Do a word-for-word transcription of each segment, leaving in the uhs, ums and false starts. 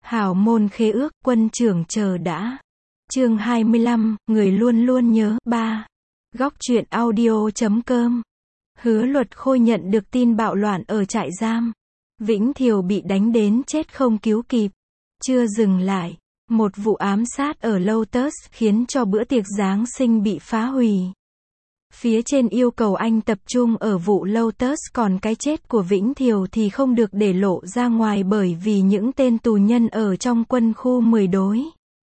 Hảo môn khế ước, quân trưởng chờ đã. Chương hai mươi lăm, người luôn luôn nhớ. ba. Góc truyện audio chấm com. Hứa Luật Khôi nhận được tin bạo loạn ở trại giam. Vĩnh Thiều bị đánh đến chết không cứu kịp. Chưa dừng lại. Một vụ ám sát ở Lotus khiến cho bữa tiệc Giáng sinh bị phá hủy. Phía trên yêu cầu anh tập trung ở vụ Lotus, còn cái chết của Vĩnh Thiều thì không được để lộ ra ngoài bởi vì những tên tù nhân ở trong quân khu mười đối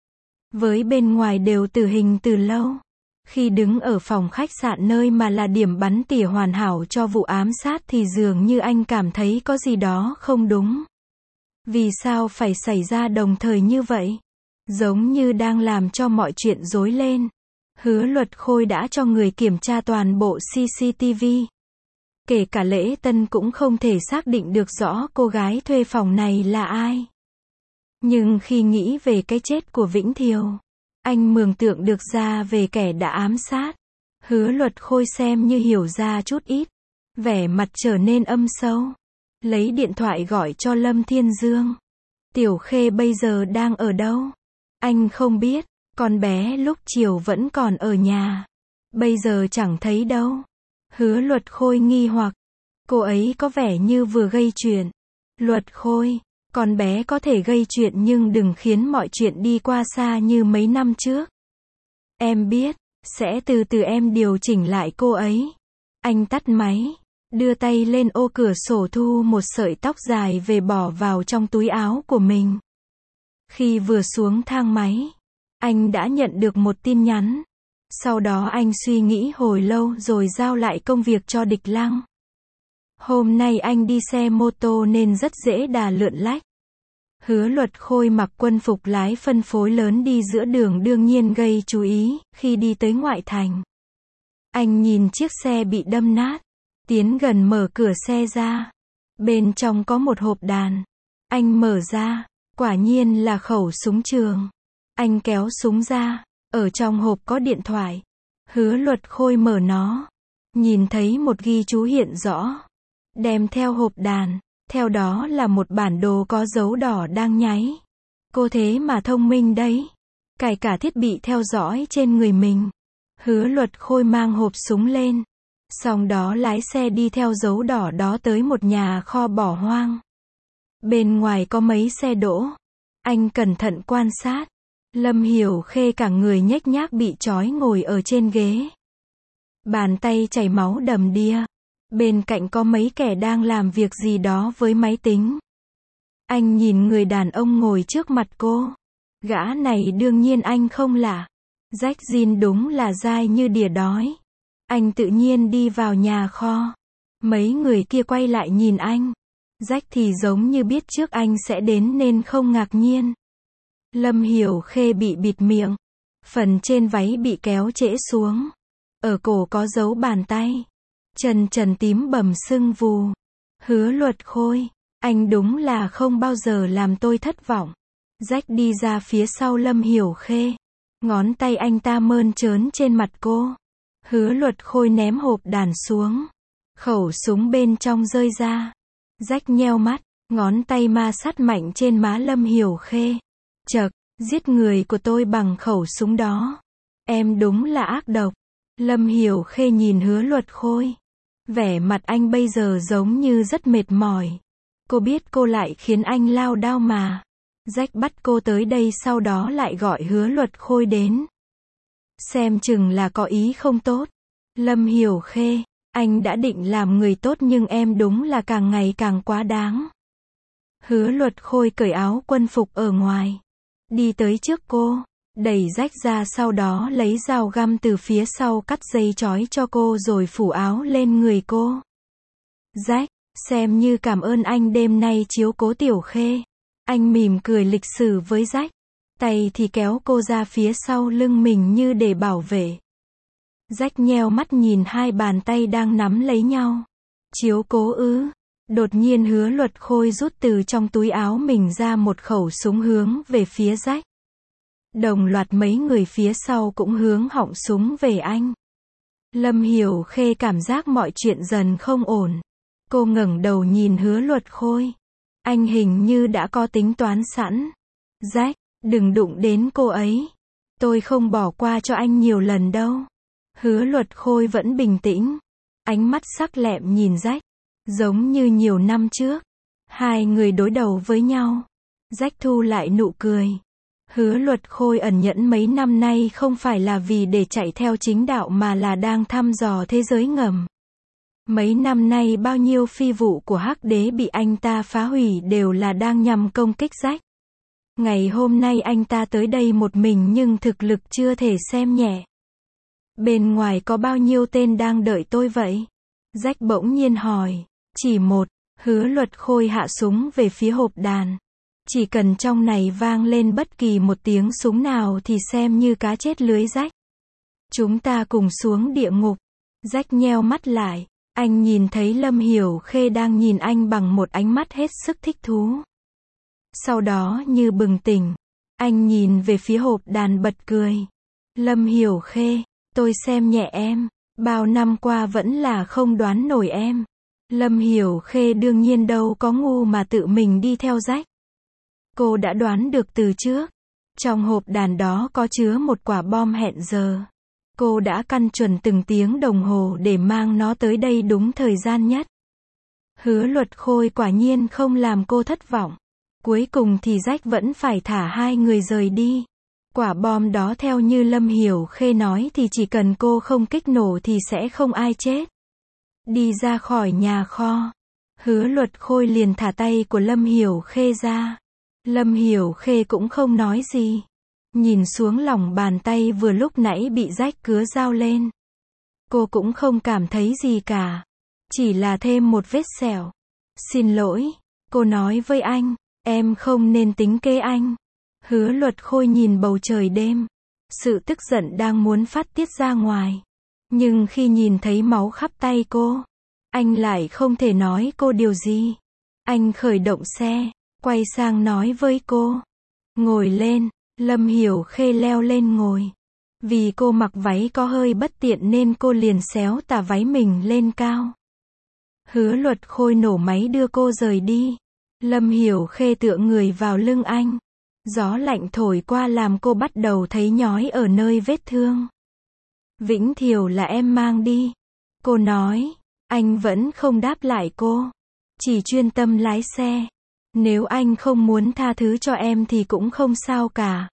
với bên ngoài đều tử hình từ lâu. Khi đứng ở phòng khách sạn nơi mà là điểm bắn tỉa hoàn hảo cho vụ ám sát thì dường như anh cảm thấy có gì đó không đúng. Vì sao phải xảy ra đồng thời như vậy? Giống như đang làm cho mọi chuyện rối lên. Hứa Luật Khôi đã cho người kiểm tra toàn bộ xê xê tê vê. Kể cả lễ tân cũng không thể xác định được rõ cô gái thuê phòng này là ai. Nhưng khi nghĩ về cái chết của Vĩnh Thiều, anh mường tượng được ra về kẻ đã ám sát. Hứa Luật Khôi xem như hiểu ra chút ít. Vẻ mặt trở nên âm sâu. Lấy điện thoại gọi cho Lâm Thiên Dương. Tiểu Khê bây giờ đang ở đâu? Anh không biết. Con bé lúc chiều vẫn còn ở nhà. Bây giờ chẳng thấy đâu. Hứa Luật Khôi nghi hoặc. Cô ấy có vẻ như vừa gây chuyện. Luật Khôi, con bé có thể gây chuyện nhưng đừng khiến mọi chuyện đi qua xa như mấy năm trước. Em biết, sẽ từ từ em điều chỉnh lại cô ấy. Anh tắt máy, đưa tay lên ô cửa sổ thu một sợi tóc dài về bỏ vào trong túi áo của mình. Khi vừa xuống thang máy, anh đã nhận được một tin nhắn. Sau đó anh suy nghĩ hồi lâu rồi giao lại công việc cho Địch Lăng. Hôm nay anh đi xe mô tô nên rất dễ đà lượn lách. Hứa Luật Khôi mặc quân phục lái phân phối lớn đi giữa đường đương nhiên gây chú ý khi đi tới ngoại thành. Anh nhìn chiếc xe bị đâm nát. Tiến gần mở cửa xe ra. Bên trong có một hộp đàn. Anh mở ra. Quả nhiên là khẩu súng trường. Anh kéo súng ra, ở trong hộp có điện thoại. Hứa Luật Khôi mở nó, nhìn thấy một ghi chú hiện rõ. Đem theo hộp đàn, theo đó là một bản đồ có dấu đỏ đang nháy. Cô thế mà thông minh đấy. Cài cả thiết bị theo dõi trên người mình. Hứa Luật Khôi mang hộp súng lên. Xong đó lái xe đi theo dấu đỏ đó tới một nhà kho bỏ hoang. Bên ngoài có mấy xe đỗ. Anh cẩn thận quan sát. Lâm Hiểu Khê cả người nhếch nhác bị trói ngồi ở trên ghế. Bàn tay chảy máu đầm đìa. Bên cạnh có mấy kẻ đang làm việc gì đó với máy tính. Anh nhìn người đàn ông ngồi trước mặt cô. Gã này đương nhiên anh không lạ. Rách jean đúng là dai như đỉa đói. Anh tự nhiên đi vào nhà kho. Mấy người kia quay lại nhìn anh. Rách thì giống như biết trước anh sẽ đến nên không ngạc nhiên. Lâm Hiểu Khê bị bịt miệng. Phần trên váy bị kéo trễ xuống. Ở cổ có dấu bàn tay. Chân trần tím bầm sưng vù. Hứa Luật Khôi, anh đúng là không bao giờ làm tôi thất vọng. Rách đi ra phía sau Lâm Hiểu Khê. Ngón tay anh ta mơn trớn trên mặt cô. Hứa Luật Khôi ném hộp đàn xuống. Khẩu súng bên trong rơi ra. Rách nheo mắt, ngón tay ma sát mạnh trên má Lâm Hiểu Khê. Chậc, giết người của tôi bằng khẩu súng đó. Em đúng là ác độc. Lâm Hiểu Khê nhìn Hứa Luật Khôi. Vẻ mặt anh bây giờ giống như rất mệt mỏi. Cô biết cô lại khiến anh lao đao mà. Rách bắt cô tới đây sau đó lại gọi Hứa Luật Khôi đến. Xem chừng là có ý không tốt. Lâm Hiểu Khê, anh đã định làm người tốt nhưng em đúng là càng ngày càng quá đáng. Hứa Luật Khôi cởi áo quân phục ở ngoài. Đi tới trước cô, đẩy rách ra sau đó lấy dao găm từ phía sau cắt dây trói cho cô rồi phủ áo lên người cô. Rách, xem như cảm ơn anh đêm nay chiếu cố Tiểu Khê. Anh mỉm cười lịch sự với rách. Tay thì kéo cô ra phía sau lưng mình như để bảo vệ. Rách nheo mắt nhìn hai bàn tay đang nắm lấy nhau. Chiếu cố ư? Đột nhiên Hứa Luật Khôi rút từ trong túi áo mình ra một khẩu súng hướng về phía rách. Đồng loạt mấy người phía sau cũng hướng họng súng về anh. Lâm Hiểu Khê cảm giác mọi chuyện dần không ổn. Cô ngẩng đầu nhìn Hứa Luật Khôi. Anh hình như đã có tính toán sẵn. Jack, đừng đụng đến cô ấy. Tôi không bỏ qua cho anh nhiều lần đâu. Hứa Luật Khôi vẫn bình tĩnh. Ánh mắt sắc lẹm nhìn Jack. Giống như nhiều năm trước. Hai người đối đầu với nhau. Jack thu lại nụ cười. Hứa Luật Khôi ẩn nhẫn mấy năm nay không phải là vì để chạy theo chính đạo mà là đang thăm dò thế giới ngầm. Mấy năm nay bao nhiêu phi vụ của Hắc Đế bị anh ta phá hủy đều là đang nhằm công kích Jack. Ngày hôm nay anh ta tới đây một mình nhưng thực lực chưa thể xem nhẹ. Bên ngoài có bao nhiêu tên đang đợi tôi vậy? Jack bỗng nhiên hỏi. Chỉ một. Hứa Luật Khôi hạ súng về phía hộp đàn. Chỉ cần trong này vang lên bất kỳ một tiếng súng nào thì xem như cá chết lưới rách. Chúng ta cùng xuống địa ngục. Jack nheo mắt lại. Anh nhìn thấy Lâm Hiểu Khê đang nhìn anh bằng một ánh mắt hết sức thích thú. Sau đó như bừng tỉnh. Anh nhìn về phía hộp đàn bật cười. Lâm Hiểu Khê, tôi xem nhẹ em. Bao năm qua vẫn là không đoán nổi em. Lâm Hiểu Khê đương nhiên đâu có ngu mà tự mình đi theo Jack. Cô đã đoán được từ trước. Trong hộp đàn đó có chứa một quả bom hẹn giờ. Cô đã căn chuẩn từng tiếng đồng hồ để mang nó tới đây đúng thời gian nhất. Hứa Luật Khôi quả nhiên không làm cô thất vọng. Cuối cùng thì Jack vẫn phải thả hai người rời đi. Quả bom đó theo như Lâm Hiểu Khê nói thì chỉ cần cô không kích nổ thì sẽ không ai chết. Đi ra khỏi nhà kho. Hứa Luật Khôi liền thả tay của Lâm Hiểu Khê ra. Lâm Hiểu Khê cũng không nói gì. Nhìn xuống lòng bàn tay vừa lúc nãy bị Jack cứa dao lên. Cô cũng không cảm thấy gì cả. Chỉ là thêm một vết sẹo. Xin lỗi. Cô nói với anh. Em không nên tính kế anh. Hứa Luật Khôi nhìn bầu trời đêm. Sự tức giận đang muốn phát tiết ra ngoài. Nhưng khi nhìn thấy máu khắp tay cô, anh lại không thể nói cô điều gì. Anh khởi động xe, quay sang nói với cô. Ngồi lên. Lâm Hiểu Khê leo lên ngồi. Vì cô mặc váy có hơi bất tiện nên cô liền xéo tà váy mình lên cao. Hứa Luật Khôi nổ máy đưa cô rời đi. Lâm Hiểu Khê tựa người vào lưng anh. Gió lạnh thổi qua làm cô bắt đầu thấy nhói ở nơi vết thương. Vĩnh Thiều là em mang đi. Cô nói. Anh vẫn không đáp lại cô. Chỉ chuyên tâm lái xe. Nếu anh không muốn tha thứ cho em thì cũng không sao cả.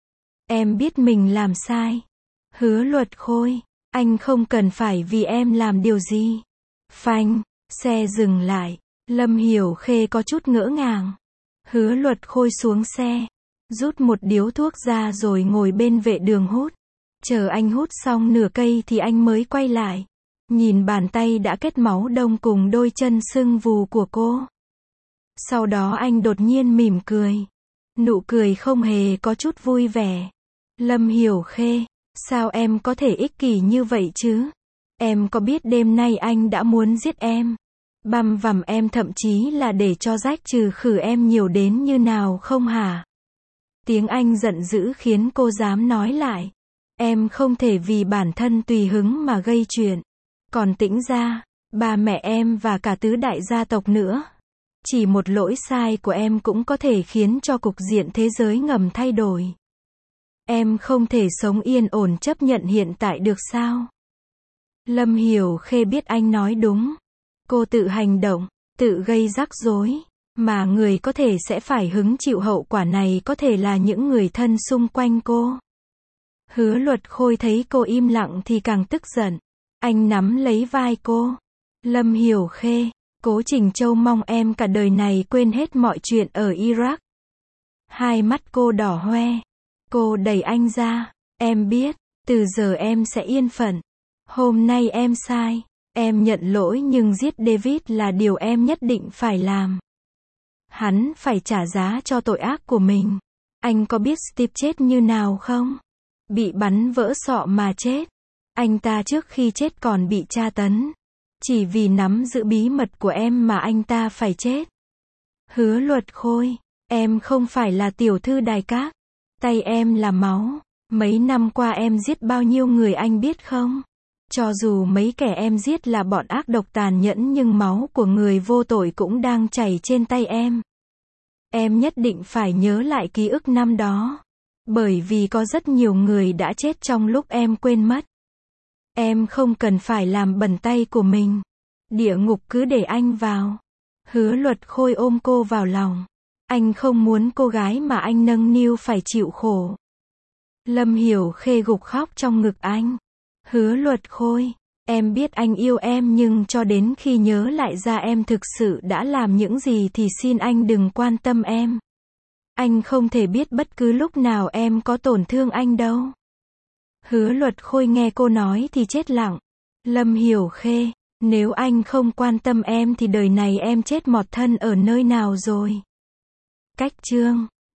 Em biết mình làm sai. Hứa Luật Khôi. Anh không cần phải vì em làm điều gì. Phanh. Xe dừng lại. Lâm Hiểu Khê có chút ngỡ ngàng. Hứa Luật Khôi xuống xe. Rút một điếu thuốc ra rồi ngồi bên vệ đường hút. Chờ anh hút xong nửa cây thì anh mới quay lại. Nhìn bàn tay đã kết máu đông cùng đôi chân sưng vù của cô. Sau đó anh đột nhiên mỉm cười. Nụ cười không hề có chút vui vẻ. Lâm Hiểu Khê, sao em có thể ích kỷ như vậy chứ? Em có biết đêm nay anh đã muốn giết em, băm vằm em thậm chí là để cho Jack trừ khử em nhiều đến như nào không hả? Tiếng anh giận dữ khiến cô dám nói lại. Em không thể vì bản thân tùy hứng mà gây chuyện. Còn Tĩnh gia, ba mẹ em và cả tứ đại gia tộc nữa. Chỉ một lỗi sai của em cũng có thể khiến cho cục diện thế giới ngầm thay đổi. Em không thể sống yên ổn chấp nhận hiện tại được sao? Lâm Hiểu Khê biết anh nói đúng. Cô tự hành động, tự gây rắc rối. Mà người có thể sẽ phải hứng chịu hậu quả này có thể là những người thân xung quanh cô. Hứa Luật Khôi thấy cô im lặng thì càng tức giận. Anh nắm lấy vai cô. Lâm Hiểu Khê, Cố Trình Châu mong em cả đời này quên hết mọi chuyện ở Iraq. Hai mắt cô đỏ hoe. Cô đẩy anh ra. Em biết, từ giờ em sẽ yên phận. Hôm nay em sai. Em nhận lỗi nhưng giết David là điều em nhất định phải làm. Hắn phải trả giá cho tội ác của mình. Anh có biết Steve chết như nào không? Bị bắn vỡ sọ mà chết. Anh ta trước khi chết còn bị tra tấn. Chỉ vì nắm giữ bí mật của em mà anh ta phải chết. Hứa Luật Khôi, em không phải là tiểu thư đài các. Tay em là máu. Mấy năm qua em giết bao nhiêu người anh biết không? Cho dù mấy kẻ em giết là bọn ác độc tàn nhẫn nhưng máu của người vô tội cũng đang chảy trên tay em. Em nhất định phải nhớ lại ký ức năm đó. Bởi vì có rất nhiều người đã chết trong lúc em quên mất. Em không cần phải làm bẩn tay của mình. Địa ngục cứ để anh vào. Hứa Luật Khôi ôm cô vào lòng. Anh không muốn cô gái mà anh nâng niu phải chịu khổ. Lâm Hiểu Khê gục khóc trong ngực anh. Hứa Luật Khôi, em biết anh yêu em nhưng cho đến khi nhớ lại ra em thực sự đã làm những gì thì xin anh đừng quan tâm em. Anh không thể biết bất cứ lúc nào em có tổn thương anh đâu. Hứa Luật Khôi nghe cô nói thì chết lặng. Lâm Hiểu Khê, nếu anh không quan tâm em thì đời này em chết mọt thân ở nơi nào rồi. Cách chương